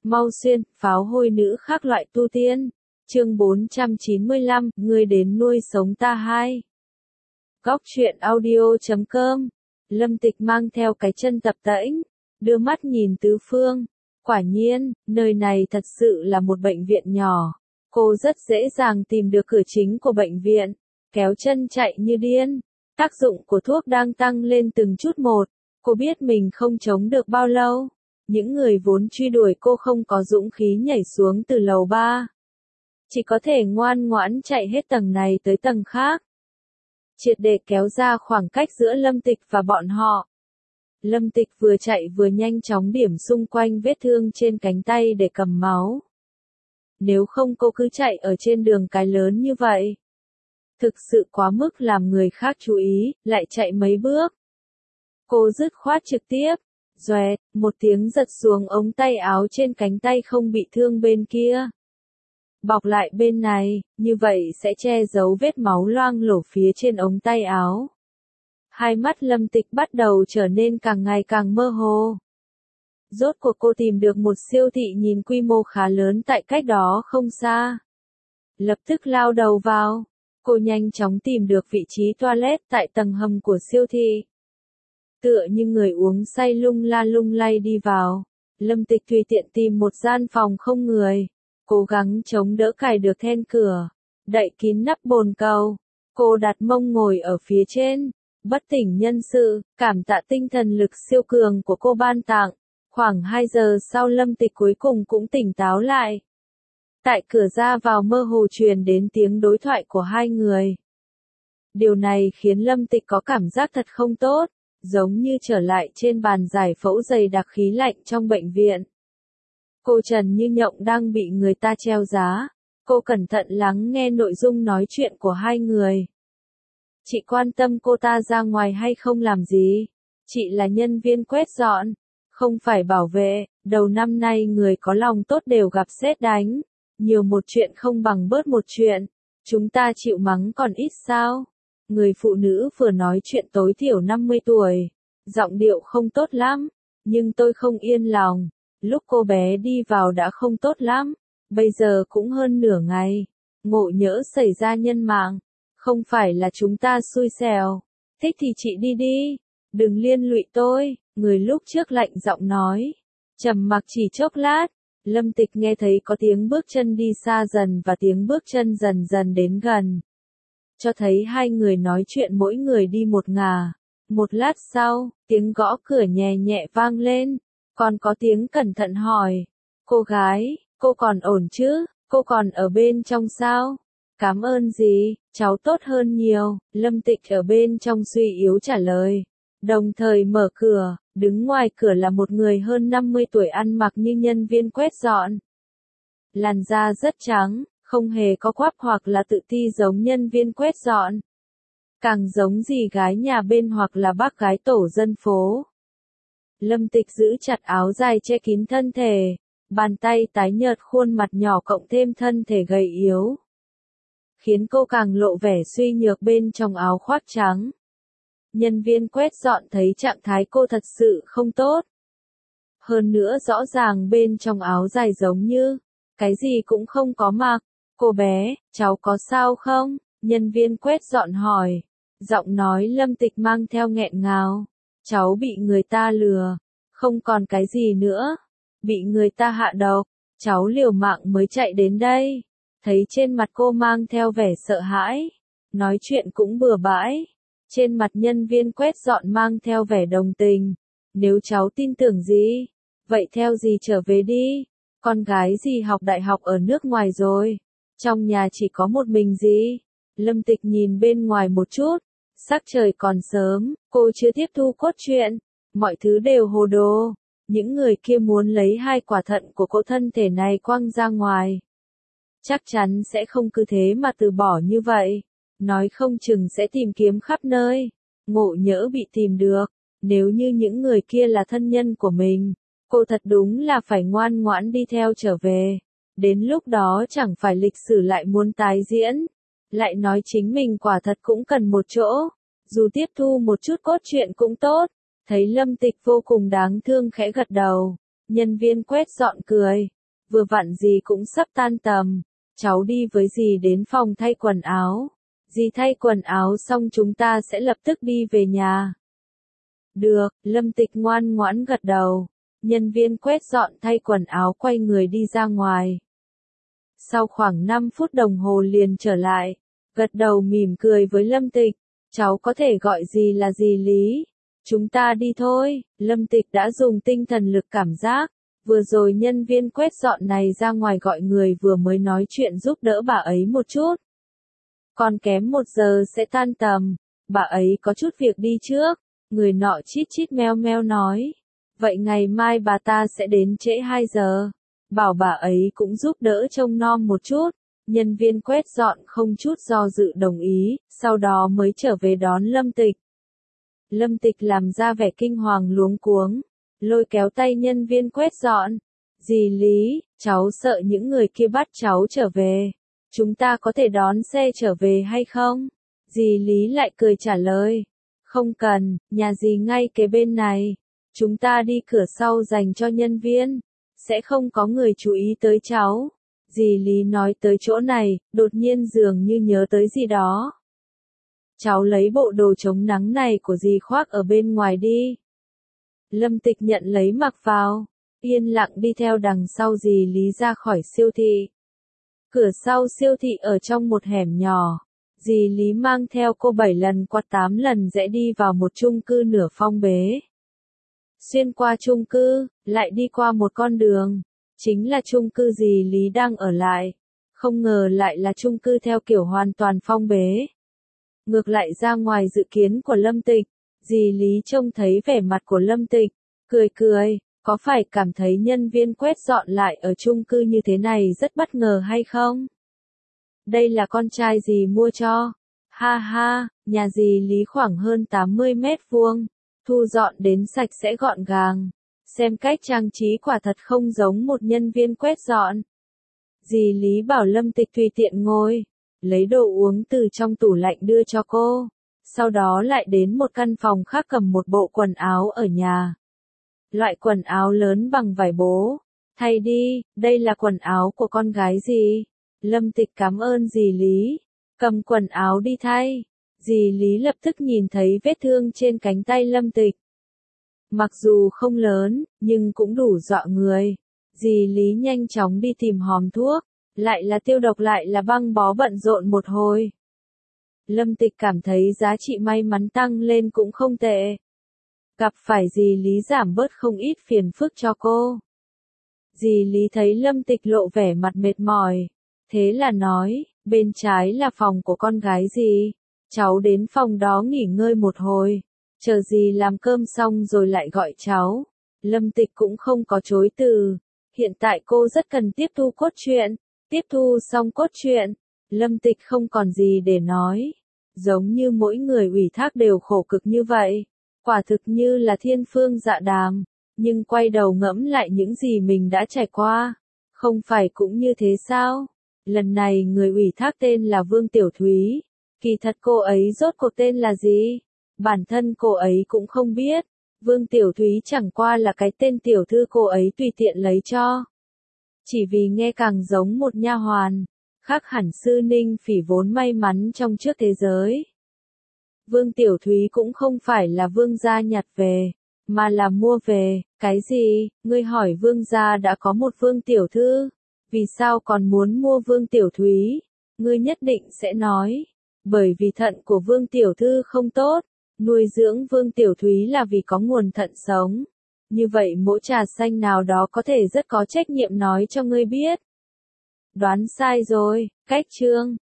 Mau xuyên, pháo hôi nữ khác loại tu tiên. Chương 495, ngươi đến nuôi sống ta hai. Góc truyện audio.com. Lâm Tịch mang theo cái chân tập tễnh, đưa mắt nhìn tứ phương. Quả nhiên, nơi này thật sự là một bệnh viện nhỏ. Cô rất dễ dàng tìm được cửa chính của bệnh viện, kéo chân chạy như điên. Tác dụng của thuốc đang tăng lên từng chút một. Cô biết mình không chống được bao lâu. Những người vốn truy đuổi cô không có dũng khí nhảy xuống từ lầu 3. Chỉ có thể ngoan ngoãn chạy hết tầng này tới tầng khác. Triệt để kéo ra khoảng cách giữa Lâm Tịch và bọn họ. Lâm Tịch vừa chạy vừa nhanh chóng điểm xung quanh vết thương trên cánh tay để cầm máu. Nếu không cô cứ chạy ở trên đường cái lớn như vậy. Thực sự quá mức làm người khác chú ý, lại chạy mấy bước. Cô dứt khoát trực tiếp. Doẹt, một tiếng giật xuống ống tay áo trên cánh tay không bị thương bên kia. Bọc lại bên này, như vậy sẽ che giấu vết máu loang lổ phía trên ống tay áo. Hai mắt Lâm Tịch bắt đầu trở nên càng ngày càng mơ hồ. Rốt cuộc cô tìm được một siêu thị nhìn quy mô khá lớn tại cách đó không xa. Lập tức lao đầu vào. Cô nhanh chóng tìm được vị trí toilet tại tầng hầm của siêu thị. Tựa như người uống say lung la lung lay đi vào. Lâm Tịch tùy tiện tìm một gian phòng không người. Cố gắng chống đỡ cài được then cửa. Đậy kín nắp bồn cầu. Cô đặt mông ngồi ở phía trên. Bất tỉnh nhân sự, cảm tạ tinh thần lực siêu cường của cô ban tặng. Khoảng 2 giờ sau Lâm Tịch cuối cùng cũng tỉnh táo lại. Tại cửa ra vào mơ hồ truyền đến tiếng đối thoại của hai người. Điều này khiến Lâm Tịch có cảm giác thật không tốt. Giống như trở lại trên bàn giải phẫu dày đặc khí lạnh trong bệnh viện. Cô Trần Như Nhộng đang bị người ta treo giá. Cô cẩn thận lắng nghe nội dung nói chuyện của hai người. Chị quan tâm cô ta ra ngoài hay không làm gì? Chị là nhân viên quét dọn, không phải bảo vệ. Đầu năm nay người có lòng tốt đều gặp sét đánh. Nhiều một chuyện không bằng bớt một chuyện. Chúng ta chịu mắng còn ít sao? Người phụ nữ vừa nói chuyện tối thiểu 50 tuổi. Giọng điệu không tốt lắm. Nhưng tôi không yên lòng. Lúc cô bé đi vào đã không tốt lắm. Bây giờ cũng hơn nửa ngày. Ngộ nhỡ xảy ra nhân mạng. Không phải là chúng ta xui xẻo. Thích thì chị đi đi. Đừng liên lụy tôi. Người lúc trước lạnh giọng nói. Trầm mặc chỉ chốc lát. Lâm Tịch nghe thấy có tiếng bước chân đi xa dần và tiếng bước chân dần dần đến gần. Cho thấy hai người nói chuyện mỗi người đi một ngả. Một lát sau, tiếng gõ cửa nhẹ nhẹ vang lên. Còn có tiếng cẩn thận hỏi. Cô gái, cô còn ổn chứ? Cô còn ở bên trong sao? Cảm ơn gì, cháu tốt hơn nhiều. Lâm Tịch ở bên trong suy yếu trả lời. Đồng thời mở cửa, đứng ngoài cửa là một người hơn 50 tuổi ăn mặc như nhân viên quét dọn. Làn da rất trắng, không hề có quắp hoặc là tự ti giống nhân viên quét dọn. Càng giống dì gái nhà bên hoặc là bác gái tổ dân phố. Lâm Tịch giữ chặt áo dài che kín thân thể, bàn tay tái nhợt khuôn mặt nhỏ cộng thêm thân thể gầy yếu. Khiến cô càng lộ vẻ suy nhược bên trong áo khoác trắng. Nhân viên quét dọn thấy trạng thái cô thật sự không tốt. Hơn nữa rõ ràng bên trong áo dài giống như, cái gì cũng không có mặc. Cô bé, cháu có sao không? Nhân viên quét dọn hỏi. Giọng nói Lâm Tịch mang theo nghẹn ngào. Cháu bị người ta lừa. Không còn cái gì nữa. Bị người ta hạ độc. Cháu liều mạng mới chạy đến đây. Thấy trên mặt cô mang theo vẻ sợ hãi. Nói chuyện cũng bừa bãi. Trên mặt nhân viên quét dọn mang theo vẻ đồng tình. Nếu cháu tin tưởng gì? Vậy theo dì trở về đi. Con gái dì học đại học ở nước ngoài rồi. Trong nhà chỉ có một mình dì. Lâm Tịch nhìn bên ngoài một chút. Sắc trời còn sớm, cô chưa tiếp thu cốt truyện. Mọi thứ đều hồ đồ. Những người kia muốn lấy 2 quả thận của cô thân thể này quăng ra ngoài. Chắc chắn sẽ không cứ thế mà từ bỏ như vậy. Nói không chừng sẽ tìm kiếm khắp nơi. Ngộ nhỡ bị tìm được. Nếu như những người kia là thân nhân của mình, cô thật đúng là phải ngoan ngoãn đi theo trở về. Đến lúc đó chẳng phải lịch sử lại muốn tái diễn. Lại nói chính mình quả thật cũng cần một chỗ. Dù tiếp thu một chút cốt truyện cũng tốt. Thấy Lâm Tịch vô cùng đáng thương khẽ gật đầu. Nhân viên quét dọn cười. vừa vặn dì cũng sắp tan tầm, cháu đi với dì đến phòng thay quần áo. Dì thay quần áo xong chúng ta sẽ lập tức đi về nhà. Được, Lâm Tịch ngoan ngoãn gật đầu. Nhân viên quét dọn thay quần áo quay người đi ra ngoài. Sau khoảng 5 phút đồng hồ liền trở lại, gật đầu mỉm cười với Lâm Tịch. Cháu có thể gọi dì là dì Lý. Chúng ta đi thôi. Lâm Tịch đã dùng tinh thần lực cảm giác. Vừa rồi nhân viên quét dọn này ra ngoài gọi người vừa mới nói chuyện giúp đỡ bà ấy một chút. Còn kém 1 giờ sẽ tan tầm. Bà ấy có chút việc đi trước. Người nọ chít chít meo meo nói. Vậy ngày mai bà ta sẽ đến trễ 2 giờ. Bảo bà ấy cũng giúp đỡ trông nom một chút. Nhân viên quét dọn không chút do dự đồng ý, sau đó mới trở về đón Lâm Tịch. Lâm Tịch làm ra vẻ kinh hoàng luống cuống, lôi kéo tay nhân viên quét dọn. Dì Lý, cháu sợ những người kia bắt cháu trở về. Chúng ta có thể đón xe trở về hay không? Dì Lý lại cười trả lời. Không cần, nhà dì ngay kế bên này. Chúng ta đi cửa sau dành cho nhân viên. Sẽ không có người chú ý tới cháu. Dì Lý nói tới chỗ này, đột nhiên dường như nhớ tới gì đó. Cháu lấy bộ đồ chống nắng này của dì khoác ở bên ngoài đi. Lâm Tịch nhận lấy mặc vào, yên lặng đi theo đằng sau dì Lý ra khỏi siêu thị. Cửa sau siêu thị ở trong một hẻm nhỏ. Dì Lý mang theo cô 7 lần qua 8 lần rẽ đi vào một chung cư nửa phong bế. Xuyên qua chung cư, lại đi qua một con đường. Chính là chung cư dì Lý đang ở lại. Không ngờ lại là chung cư theo kiểu hoàn toàn phong bế. Ngược lại ra ngoài dự kiến của Lâm Tịch, dì Lý trông thấy vẻ mặt của Lâm Tịch, cười cười, có phải cảm thấy nhân viên quét dọn lại ở chung cư như thế này rất bất ngờ hay không? Đây là con trai dì mua cho. Ha ha, nhà dì Lý khoảng hơn 80 mét vuông, thu dọn đến sạch sẽ gọn gàng. Xem cách trang trí quả thật không giống một nhân viên quét dọn. Dì Lý bảo Lâm Tịch tùy tiện ngồi, lấy đồ uống từ trong tủ lạnh đưa cho cô. Sau đó lại đến một căn phòng khác cầm một bộ quần áo ở nhà. Loại quần áo lớn bằng vải bố. Thay đi, đây là quần áo của con gái dì. Lâm Tịch cảm ơn dì Lý. Cầm quần áo đi thay. Dì Lý lập tức nhìn thấy vết thương trên cánh tay Lâm Tịch. Mặc dù không lớn, nhưng cũng đủ dọa người. Dì Lý nhanh chóng đi tìm hòm thuốc, lại là tiêu độc lại là băng bó bận rộn một hồi. Lâm Tịch cảm thấy giá trị may mắn tăng lên cũng không tệ. Gặp phải dì Lý giảm bớt không ít phiền phức cho cô. Dì Lý thấy Lâm Tịch lộ vẻ mặt mệt mỏi. Thế là nói, bên trái là phòng của con gái dì. Cháu đến phòng đó nghỉ ngơi một hồi. Chờ dì làm cơm xong rồi lại gọi cháu. Lâm Tịch cũng không có chối từ. Hiện tại cô rất cần tiếp thu cốt truyện. Tiếp thu xong cốt truyện, Lâm Tịch không còn gì để nói. Giống như mỗi người ủy thác đều khổ cực như vậy. Quả thực như là thiên phương dạ đàm. Nhưng quay đầu ngẫm lại những gì mình đã trải qua. Không phải cũng như thế sao? Lần này người ủy thác tên là Vương Tiểu Thúy. Kỳ thật cô ấy rốt cuộc tên là gì? Bản thân cô ấy cũng không biết. Vương Tiểu Thúy chẳng qua là cái tên tiểu thư cô ấy tùy tiện lấy cho. Chỉ vì nghe càng giống một nha hoàn. Khác hẳn Sư Ninh Phỉ vốn may mắn trong trước thế giới. Vương Tiểu Thúy cũng không phải là vương gia nhặt về, mà là mua về. Cái gì? Ngươi hỏi vương gia đã có một Vương Tiểu Thư. Vì sao còn muốn mua Vương Tiểu Thúy? Ngươi nhất định sẽ nói. Bởi vì thận của Vương Tiểu Thư không tốt. Nuôi dưỡng Vương Tiểu Thúy là vì có nguồn thận sống. Như vậy mỗi trà xanh nào đó có thể rất có trách nhiệm nói cho ngươi biết. Đoán sai rồi, cách chương.